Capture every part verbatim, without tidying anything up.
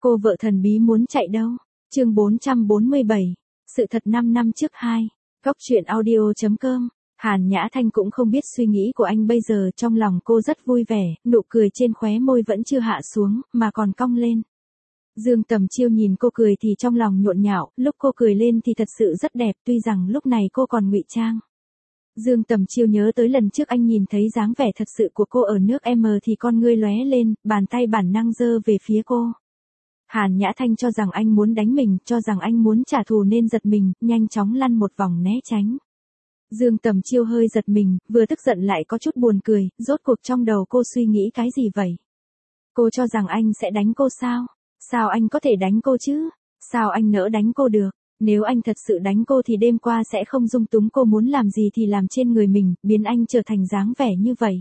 Cô vợ thần bí muốn chạy đâu? Chương bốn trăm bốn mươi bảy. Sự thật năm năm trước hai. Góc truyện audio chấm com. Hàn Nhã Thanh cũng không biết suy nghĩ của anh bây giờ, trong lòng cô rất vui vẻ, nụ cười trên khóe môi vẫn chưa hạ xuống, mà còn cong lên. Dương Tầm Chiêu nhìn cô cười thì trong lòng nhộn nhạo, lúc cô cười lên thì thật sự rất đẹp, tuy rằng lúc này cô còn ngụy trang. Dương Tầm Chiêu nhớ tới lần trước anh nhìn thấy dáng vẻ thật sự của cô ở nước M thì con ngươi lóe lên, bàn tay bản năng giơ về phía cô. Hàn Nhã Thanh cho rằng anh muốn đánh mình, cho rằng anh muốn trả thù nên giật mình, nhanh chóng lăn một vòng né tránh. Dương Tầm Chiêu hơi giật mình, vừa tức giận lại có chút buồn cười, rốt cuộc trong đầu cô suy nghĩ cái gì vậy? Cô cho rằng anh sẽ đánh cô sao? Sao anh có thể đánh cô chứ? Sao anh nỡ đánh cô được? Nếu anh thật sự đánh cô thì đêm qua sẽ không dung túng cô muốn làm gì thì làm trên người mình, biến anh trở thành dáng vẻ như vậy.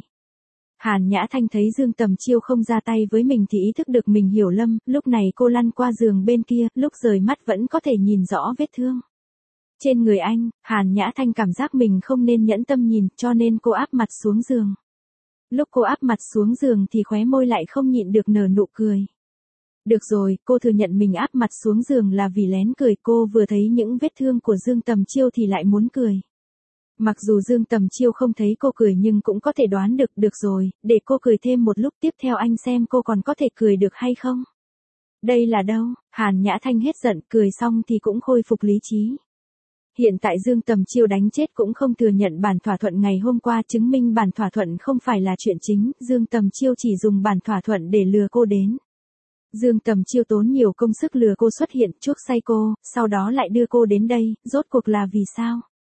Hàn Nhã Thanh thấy Dương Tầm Chiêu không ra tay với mình thì ý thức được mình hiểu lầm, lúc này cô lăn qua giường bên kia, lúc rời mắt vẫn có thể nhìn rõ vết thương trên người anh. Hàn Nhã Thanh cảm giác mình không nên nhẫn tâm nhìn, cho nên cô áp mặt xuống giường. Lúc cô áp mặt xuống giường thì khóe môi lại không nhịn được nở nụ cười. Được rồi, cô thừa nhận mình áp mặt xuống giường là vì lén cười, cô vừa thấy những vết thương của Dương Tầm Chiêu thì lại muốn cười. Mặc dù Dương Tầm Chiêu không thấy cô cười nhưng cũng có thể đoán được, được rồi, để cô cười thêm một lúc tiếp theo anh xem cô còn có thể cười được hay không. Đây là đâu? Hàn Nhã Thanh hết giận, cười xong thì cũng khôi phục lý trí. Hiện tại Dương Tầm Chiêu đánh chết cũng không thừa nhận bản thỏa thuận ngày hôm qua, chứng minh bản thỏa thuận không phải là chuyện chính, Dương Tầm Chiêu chỉ dùng bản thỏa thuận để lừa cô đến. Dương Tầm Chiêu tốn nhiều công sức lừa cô xuất hiện, chuốc say cô, sau đó lại đưa cô đến đây, rốt cuộc là vì sao?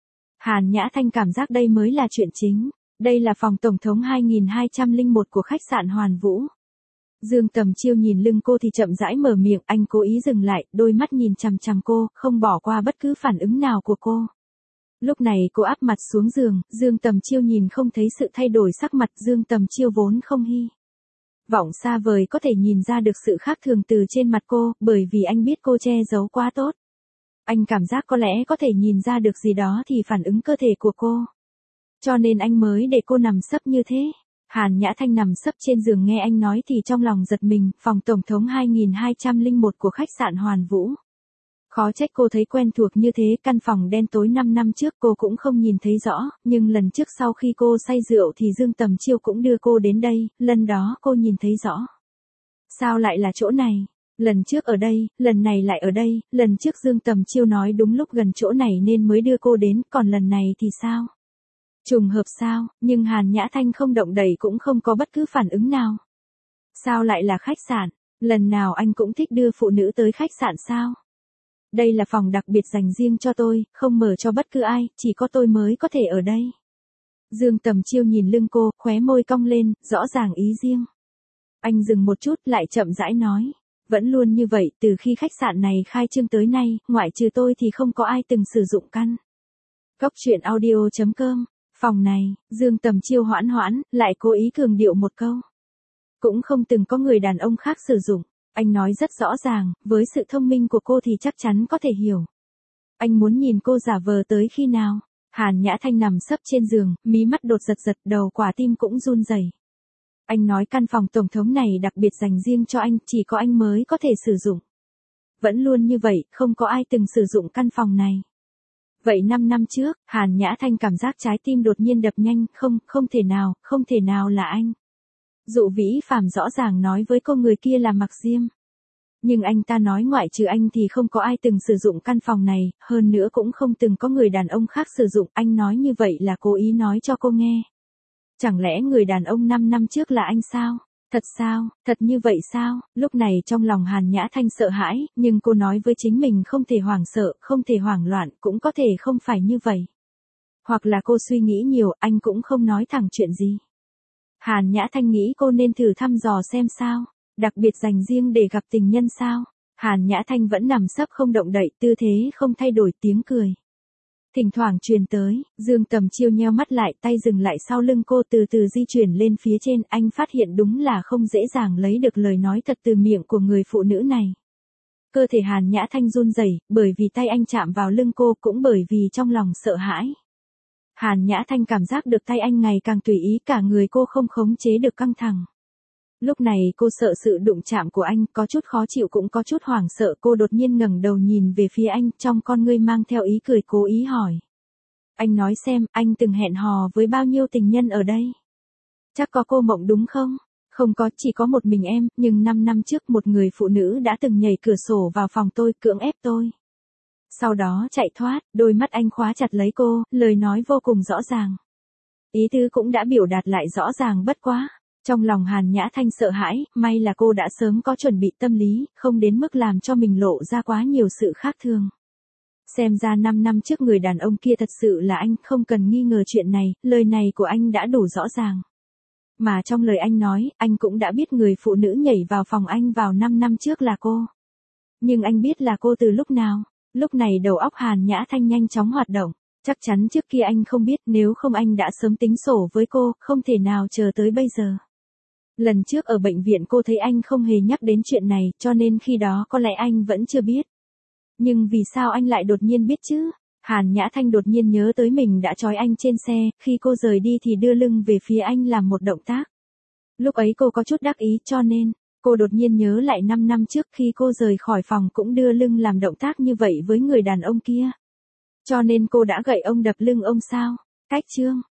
Hàn Nhã Thanh cảm giác đây mới là chuyện chính. Đây là phòng tổng thống hai nghìn hai trăm lẻ một của khách sạn Hoàn Vũ. Dương Tầm Chiêu nhìn lưng cô thì chậm rãi mở miệng, anh cố ý dừng lại, đôi mắt nhìn chằm chằm cô, không bỏ qua bất cứ phản ứng nào của cô. Lúc này cô áp mặt xuống giường, Dương Tầm Chiêu nhìn không thấy sự thay đổi sắc mặt, Dương Tầm Chiêu vốn không hy vọng xa vời có thể nhìn ra được sự khác thường từ trên mặt cô, bởi vì anh biết cô che giấu quá tốt. Anh cảm giác có lẽ có thể nhìn ra được gì đó thì phản ứng cơ thể của cô. Cho nên anh mới để cô nằm sấp như thế. Hàn Nhã Thanh nằm sấp trên giường nghe anh nói thì trong lòng giật mình, phòng tổng thống hai nghìn hai trăm lẻ một của khách sạn Hoàn Vũ. Khó trách cô thấy quen thuộc như thế, căn phòng đen tối năm năm trước cô cũng không nhìn thấy rõ, nhưng lần trước sau khi cô say rượu thì Dương Tầm Chiêu cũng đưa cô đến đây, lần đó cô nhìn thấy rõ. Sao lại là chỗ này? Lần trước ở đây, lần này lại ở đây, lần trước Dương Tầm Chiêu nói đúng lúc gần chỗ này nên mới đưa cô đến, còn lần này thì sao? Trùng hợp sao? Nhưng Hàn Nhã Thanh không động đậy cũng không có bất cứ phản ứng nào. Sao lại là khách sạn? Lần nào anh cũng thích đưa phụ nữ tới khách sạn sao? Đây là phòng đặc biệt dành riêng cho tôi, không mở cho bất cứ ai, chỉ có tôi mới có thể ở đây. Dương Tầm Chiêu nhìn lưng cô, khóe môi cong lên, rõ ràng ý riêng. Anh dừng một chút lại chậm rãi nói. Vẫn luôn như vậy, từ khi khách sạn này khai trương tới nay, ngoại trừ tôi thì không có ai từng sử dụng căn. Góc truyện audio chấm com. Phòng này, Dương Tầm Chiêu hoãn hoãn, lại cố ý cường điệu một câu. Cũng không từng có người đàn ông khác sử dụng. Anh nói rất rõ ràng, với sự thông minh của cô thì chắc chắn có thể hiểu. Anh muốn nhìn cô giả vờ tới khi nào? Hàn Nhã Thanh nằm sấp trên giường, mí mắt đột giật giật, đầu quả tim cũng run rẩy. Anh nói căn phòng tổng thống này đặc biệt dành riêng cho anh, chỉ có anh mới có thể sử dụng. Vẫn luôn như vậy, không có ai từng sử dụng căn phòng này. Vậy năm năm trước, Hàn Nhã Thanh cảm giác trái tim đột nhiên đập nhanh, không, không thể nào, không thể nào là anh. Dụ Vĩ Phạm rõ ràng nói với cô người kia là Mạc Diêm. Nhưng anh ta nói ngoại trừ anh thì không có ai từng sử dụng căn phòng này, hơn nữa cũng không từng có người đàn ông khác sử dụng, anh nói như vậy là cố ý nói cho cô nghe. Chẳng lẽ người đàn ông năm năm trước là anh sao? Thật sao? Thật như vậy sao? Lúc này trong lòng Hàn Nhã Thanh sợ hãi, nhưng cô nói với chính mình không thể hoảng sợ, không thể hoảng loạn, cũng có thể không phải như vậy. Hoặc là cô suy nghĩ nhiều, anh cũng không nói thẳng chuyện gì. Hàn Nhã Thanh nghĩ cô nên thử thăm dò xem sao, đặc biệt dành riêng để gặp tình nhân sao. Hàn Nhã Thanh vẫn nằm sấp không động đậy, tư thế không thay đổi, tiếng cười thỉnh thoảng truyền tới. Dương Tầm Chiêu nheo mắt lại, tay dừng lại sau lưng cô, từ từ di chuyển lên phía trên, anh phát hiện đúng là không dễ dàng lấy được lời nói thật từ miệng của người phụ nữ này. Cơ thể Hàn Nhã Thanh run rẩy, bởi vì tay anh chạm vào lưng cô, cũng bởi vì trong lòng sợ hãi. Hàn Nhã Thanh cảm giác được tay anh ngày càng tùy ý, cả người cô không khống chế được căng thẳng. Lúc này cô sợ sự đụng chạm của anh, có chút khó chịu cũng có chút hoảng sợ, cô đột nhiên ngẩng đầu nhìn về phía anh, trong con ngươi mang theo ý cười cố ý hỏi. Anh nói xem, anh từng hẹn hò với bao nhiêu tình nhân ở đây? Chắc có cô Mộng đúng không? Không có, chỉ có một mình em, nhưng năm năm trước một người phụ nữ đã từng nhảy cửa sổ vào phòng tôi, cưỡng ép tôi. Sau đó chạy thoát, đôi mắt anh khóa chặt lấy cô, lời nói vô cùng rõ ràng. Ý tứ cũng đã biểu đạt lại rõ ràng bất quá. Trong lòng Hàn Nhã Thanh sợ hãi, may là cô đã sớm có chuẩn bị tâm lý, không đến mức làm cho mình lộ ra quá nhiều sự khác thường. Xem ra năm năm trước người đàn ông kia thật sự là anh, không cần nghi ngờ chuyện này, lời này của anh đã đủ rõ ràng. Mà trong lời anh nói, anh cũng đã biết người phụ nữ nhảy vào phòng anh vào năm năm trước là cô. Nhưng anh biết là cô từ lúc nào? Lúc này đầu óc Hàn Nhã Thanh nhanh chóng hoạt động. Chắc chắn trước kia anh không biết, nếu không anh đã sớm tính sổ với cô, không thể nào chờ tới bây giờ. Lần trước ở bệnh viện cô thấy anh không hề nhắc đến chuyện này, cho nên khi đó có lẽ anh vẫn chưa biết. Nhưng vì sao anh lại đột nhiên biết chứ? Hàn Nhã Thanh đột nhiên nhớ tới mình đã trói anh trên xe, khi cô rời đi thì đưa lưng về phía anh làm một động tác. Lúc ấy cô có chút đắc ý, cho nên, cô đột nhiên nhớ lại năm năm trước khi cô rời khỏi phòng cũng đưa lưng làm động tác như vậy với người đàn ông kia. Cho nên cô đã gậy ông đập lưng ông sao? Cách chương